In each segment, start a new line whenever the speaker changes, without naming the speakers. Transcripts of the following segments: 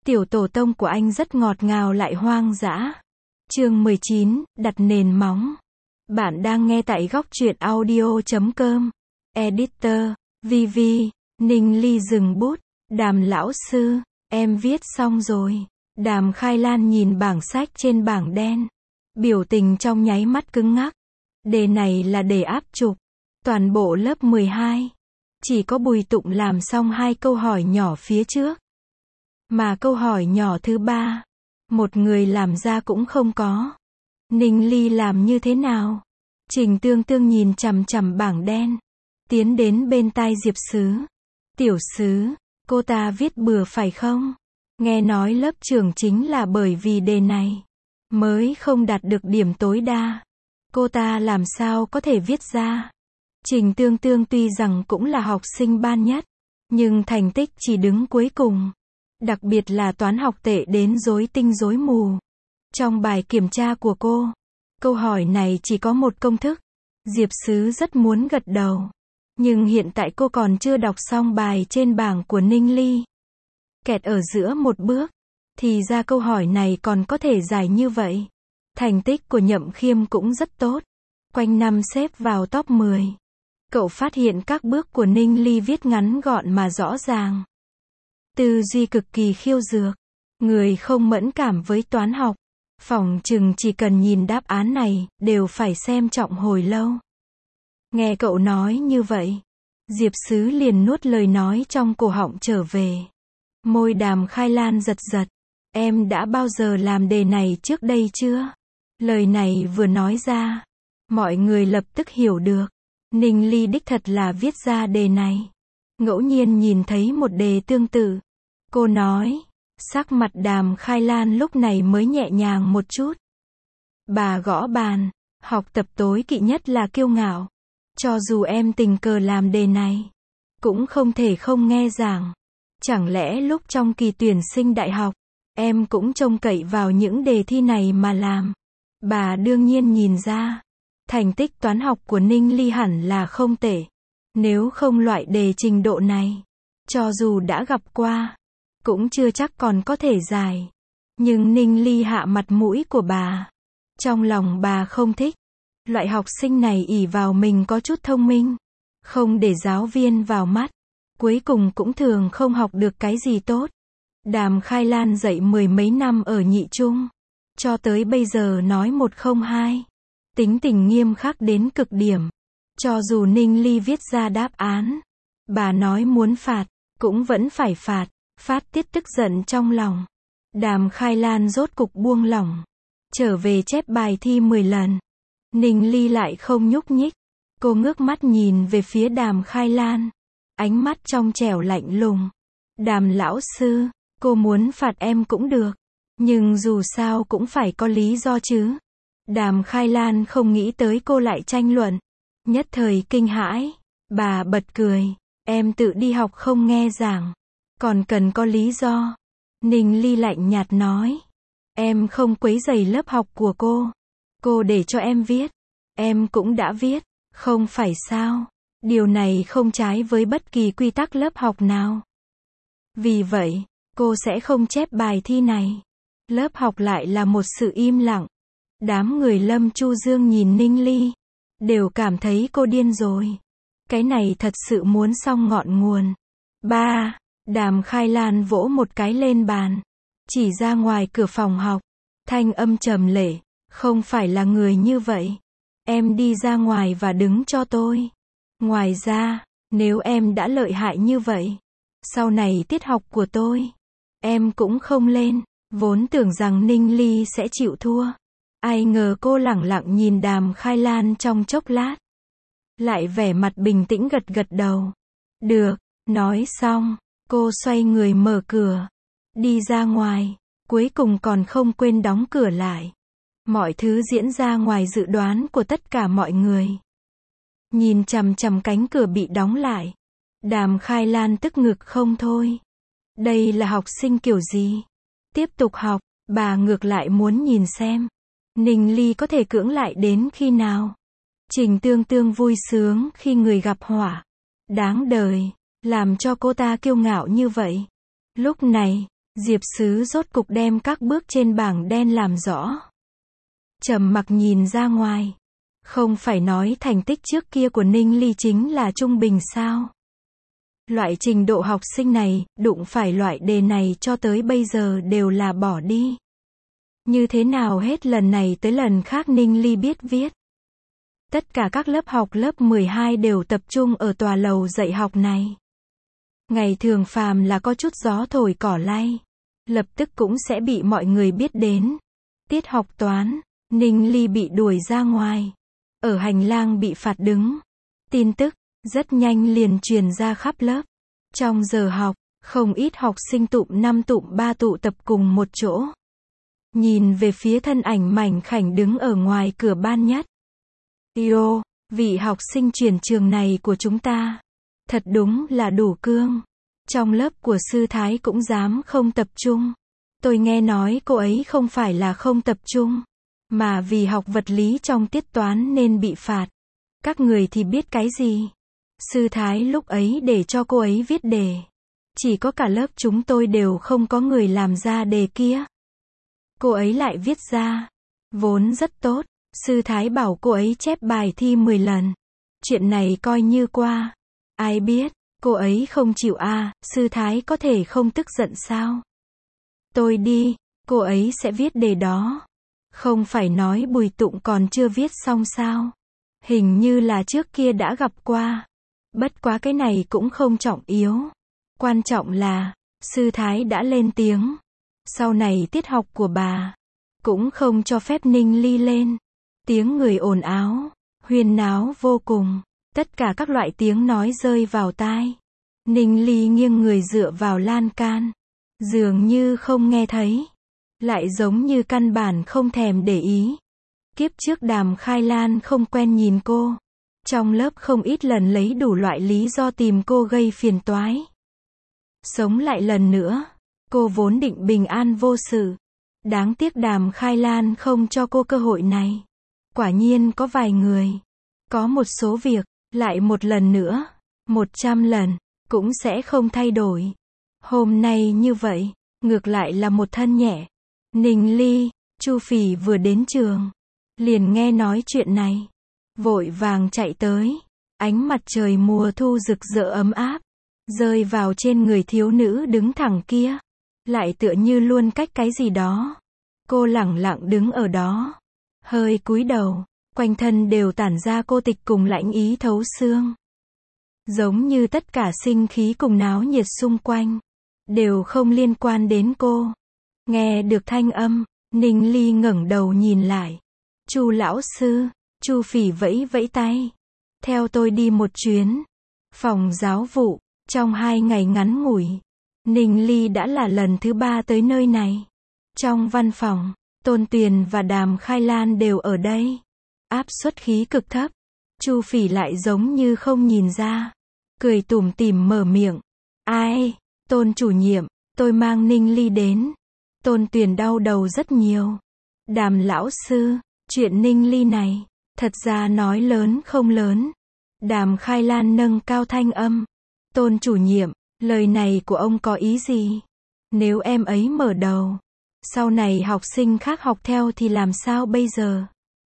Tiểu tổ tông của anh rất ngọt ngào lại hoang dã. Chương 19, đặt nền móng. Bạn đang nghe tại góc truyện audio.com. Editor, VV, Ninh Ly dừng bút. Đàm lão sư, em viết xong rồi. Đàm Khai Lan nhìn bảng sách trên bảng đen. Biểu tình trong nháy mắt cứng ngắc. Đề này là đề áp trục. Toàn bộ lớp 12. Chỉ có Bùi Tụng làm xong 2 câu hỏi nhỏ phía trước. Mà câu hỏi nhỏ thứ 3, một người làm ra cũng không có. Ninh Ly làm như thế nào? Trình Tương Tương nhìn chằm chằm bảng đen. Tiến đến bên tai Diệp Sứ. Tiểu Sứ, cô ta viết bừa phải không? Nghe nói lớp trưởng chính là bởi vì đề này mới không đạt được điểm tối đa. Cô ta làm sao có thể viết ra? Trình Tương Tương tuy rằng cũng là học sinh ban nhất, nhưng thành tích chỉ đứng cuối cùng. Đặc biệt là toán học tệ đến rối tinh rối mù. Trong bài kiểm tra của cô, câu hỏi này chỉ có một công thức. Diệp Sứ rất muốn gật đầu. Nhưng hiện tại cô còn chưa đọc xong bài trên bảng của Ninh Ly. Kẹt ở giữa một bước. Thì ra câu hỏi này còn có thể giải như vậy. Thành tích của Nhậm Khiêm cũng rất tốt. Quanh năm xếp vào top 10. Cậu phát hiện các bước của Ninh Ly viết ngắn gọn mà rõ ràng. Tư duy cực kỳ khiêu dược. Người không mẫn cảm với toán học, phỏng chừng chỉ cần nhìn đáp án này, đều phải xem trọng hồi lâu. Nghe cậu nói như vậy, Diệp Sứ liền nuốt lời nói trong cổ họng trở về. Môi Đàm Khai Lan giật giật. Em đã bao giờ làm đề này trước đây chưa? Lời này vừa nói ra, mọi người lập tức hiểu được. Ninh Ly đích thật là viết ra đề này. Ngẫu nhiên nhìn thấy một đề tương tự. Cô nói, sắc mặt Đàm Khai Lan lúc này mới nhẹ nhàng một chút. Bà gõ bàn, học tập tối kỵ nhất là kiêu ngạo. Cho dù em tình cờ làm đề này, cũng không thể không nghe giảng. Chẳng lẽ lúc trong kỳ tuyển sinh đại học, em cũng trông cậy vào những đề thi này mà làm? Bà đương nhiên nhìn ra, thành tích toán học của Ninh Ly hẳn là không tệ. Nếu không loại đề trình độ này, cho dù đã gặp qua, cũng chưa chắc còn có thể giải. Nhưng Ninh Ly hạ mặt mũi của bà. Trong lòng bà không thích. Loại học sinh này ỷ vào mình có chút thông minh, không để giáo viên vào mắt, cuối cùng cũng thường không học được cái gì tốt. Đàm Khai Lan dạy 10 mấy năm ở nhị trung, cho tới bây giờ nói 102. Tính tình nghiêm khắc đến cực điểm. Cho dù Ninh Ly viết ra đáp án, bà nói muốn phạt, cũng vẫn phải phạt. Phát tiết tức giận trong lòng. Đàm Khai Lan rốt cục buông lỏng. Trở về chép bài thi 10 lần. Ninh Ly lại không nhúc nhích. Cô ngước mắt nhìn về phía Đàm Khai Lan. Ánh mắt trong trẻo lạnh lùng. Đàm lão sư, cô muốn phạt em cũng được. Nhưng dù sao cũng phải có lý do chứ. Đàm Khai Lan không nghĩ tới cô lại tranh luận. Nhất thời kinh hãi. Bà bật cười. Em tự đi học không nghe giảng, còn cần có lý do. Ninh Ly lạnh nhạt nói. Em không quấy rầy lớp học của cô. Cô để cho em viết. Em cũng đã viết. Không phải sao? Điều này không trái với bất kỳ quy tắc lớp học nào. Vì vậy, cô sẽ không chép bài thi này. Lớp học lại là một sự im lặng. Đám người Lâm Chu Dương nhìn Ninh Ly, đều cảm thấy cô điên rồi. Cái này thật sự muốn xong ngọn nguồn. Ba. Đàm Khai Lan vỗ một cái lên bàn, chỉ ra ngoài cửa phòng học, thanh âm trầm lệ, không phải là người như vậy. Em đi ra ngoài và đứng cho tôi. Ngoài ra, nếu em đã lợi hại như vậy, sau này tiết học của tôi, em cũng không lên. Vốn tưởng rằng Ninh Ly sẽ chịu thua. Ai ngờ cô lẳng lặng nhìn Đàm Khai Lan trong chốc lát. Lại vẻ mặt bình tĩnh gật gật đầu. Được, nói xong. Cô xoay người mở cửa, đi ra ngoài, cuối cùng còn không quên đóng cửa lại. Mọi thứ diễn ra ngoài dự đoán của tất cả mọi người. Nhìn chằm chằm cánh cửa bị đóng lại, Đàm Khai Lan tức ngực không thôi. Đây là học sinh kiểu gì? Tiếp tục học, bà ngược lại muốn nhìn xem. Ninh Ly có thể cưỡng lại đến khi nào? Trình Tương Tương vui sướng khi người gặp họa. Đáng đời. Làm cho cô ta kiêu ngạo như vậy. Lúc này, Diệp Sứ rốt cục đem các bước trên bảng đen làm rõ. Trầm mặc nhìn ra ngoài. Không phải nói thành tích trước kia của Ninh Ly chính là trung bình sao? Loại trình độ học sinh này, đụng phải loại đề này cho tới bây giờ đều là bỏ đi. Như thế nào hết lần này tới lần khác Ninh Ly biết viết. Tất cả các lớp học lớp 12 đều tập trung ở tòa lầu dạy học này. Ngày thường phàm là có chút gió thổi cỏ lay, lập tức cũng sẽ bị mọi người biết đến. Tiết học toán, Ninh Ly bị đuổi ra ngoài. Ở hành lang bị phạt đứng. Tin tức, rất nhanh liền truyền ra khắp lớp. Trong giờ học, không ít học sinh tụm 5 tụm 3 tụ tập cùng một chỗ. Nhìn về phía thân ảnh mảnh khảnh đứng ở ngoài cửa ban nhất. Yo, vị học sinh chuyển trường này của chúng ta. Thật đúng là đủ cương. Trong lớp của sư Thái cũng dám không tập trung. Tôi nghe nói cô ấy không phải là không tập trung, mà vì học vật lý trong tiết toán nên bị phạt. Các người thì biết cái gì? Sư Thái lúc ấy để cho cô ấy viết đề. Chỉ có cả lớp chúng tôi đều không có người làm ra đề kia. Cô ấy lại viết ra. Vốn rất tốt. Sư Thái bảo cô ấy chép bài thi 10 lần. Chuyện này coi như qua. Ai biết, cô ấy không chịu à, sư Thái có thể không tức giận sao? Tôi đi, cô ấy sẽ viết đề đó. Không phải nói Bùi Tụng còn chưa viết xong sao? Hình như là trước kia đã gặp qua. Bất quá cái này cũng không trọng yếu. Quan trọng là, sư Thái đã lên tiếng. Sau này tiết học của bà, cũng không cho phép Ninh Ly lên. Tiếng người ồn ào, huyên náo vô cùng. Tất cả các loại tiếng nói rơi vào tai. Ninh Ly nghiêng người dựa vào lan can. Dường như không nghe thấy. Lại giống như căn bản không thèm để ý. Kiếp trước Đàm Khai Lan không quen nhìn cô. Trong lớp không ít lần lấy đủ loại lý do tìm cô gây phiền toái. Sống lại lần nữa. Cô vốn định bình an vô sự. Đáng tiếc Đàm Khai Lan không cho cô cơ hội này. Quả nhiên có vài người. Có một số việc, lại một lần nữa, 100 lần, cũng sẽ không thay đổi. Hôm nay như vậy, ngược lại là một thân nhẹ. Ninh Ly, Chu Phỉ vừa đến trường, liền nghe nói chuyện này. Vội vàng chạy tới. Ánh mặt trời mùa thu rực rỡ ấm áp, rơi vào trên người thiếu nữ đứng thẳng kia. Lại tựa như luôn cách cái gì đó. Cô lẳng lặng đứng ở đó. Hơi cúi đầu. Quanh thân đều tản ra cô tịch cùng lãnh ý thấu xương. Giống như tất cả sinh khí cùng náo nhiệt xung quanh, đều không liên quan đến cô. Nghe được thanh âm, Ninh Ly ngẩng đầu nhìn lại. Chu lão sư, Chu Phỉ vẫy vẫy tay. Theo tôi đi một chuyến. Phòng giáo vụ, trong 2 ngày ngắn ngủi, Ninh Ly đã là lần thứ 3 tới nơi này. Trong văn phòng, Tôn Tuyền và Đàm Khai Lan đều ở đây. Áp suất khí cực thấp. Chu Phỉ lại giống như không nhìn ra. Cười tủm tỉm mở miệng. Ai? Tôn chủ nhiệm, tôi mang Ninh Ly đến. Tôn Tuyền đau đầu rất nhiều. Đàm lão sư, chuyện Ninh Ly này, thật ra nói lớn không lớn. Đàm Khai Lan nâng cao thanh âm. Tôn chủ nhiệm, lời này của ông có ý gì? Nếu em ấy mở đầu, sau này học sinh khác học theo thì làm sao bây giờ?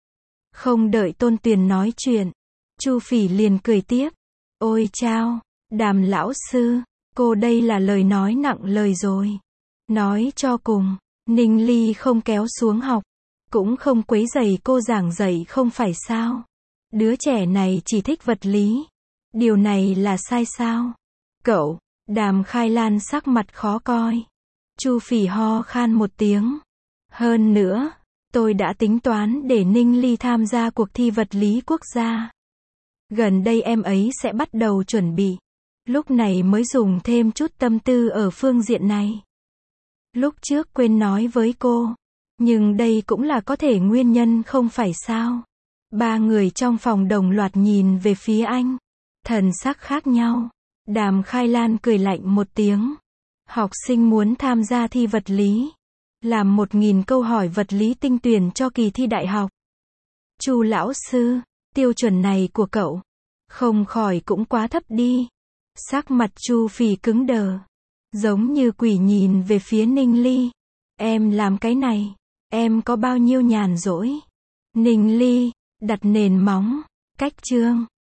Không đợi Tôn Tuyền nói chuyện, Chu Phỉ liền cười tiếp. Ôi chao, Đàm lão sư, cô đây là lời nói nặng lời rồi. Nói cho cùng, Ninh Ly không kéo xuống học, cũng không quấy rầy cô giảng dạy không phải sao? Đứa trẻ này chỉ thích vật lý. Điều này là sai sao? Cậu, Đàm Khai Lan sắc mặt khó coi. Chu Phỉ ho khan một tiếng. Hơn nữa, tôi đã tính toán để Ninh Ly tham gia cuộc thi vật lý quốc gia. Gần đây em ấy sẽ bắt đầu chuẩn bị. Lúc này mới dùng thêm chút tâm tư ở phương diện này. Lúc trước quên nói với cô. Nhưng đây cũng là có thể nguyên nhân không phải sao? 3 người trong phòng đồng loạt nhìn về phía anh. Thần sắc khác nhau. Đàm Khai Lan cười lạnh một tiếng. Học sinh muốn tham gia thi vật lý. Làm 1000 câu hỏi vật lý tinh tuyển cho kỳ thi đại học. Chu lão sư, tiêu chuẩn này của cậu, không khỏi cũng quá thấp đi. Sắc mặt Chu Phỉ cứng đờ. Giống như quỷ nhìn về phía Ninh Ly. Em làm cái này, em có bao nhiêu nhàn rỗi. Ninh Ly, đặt nền móng, cách chương.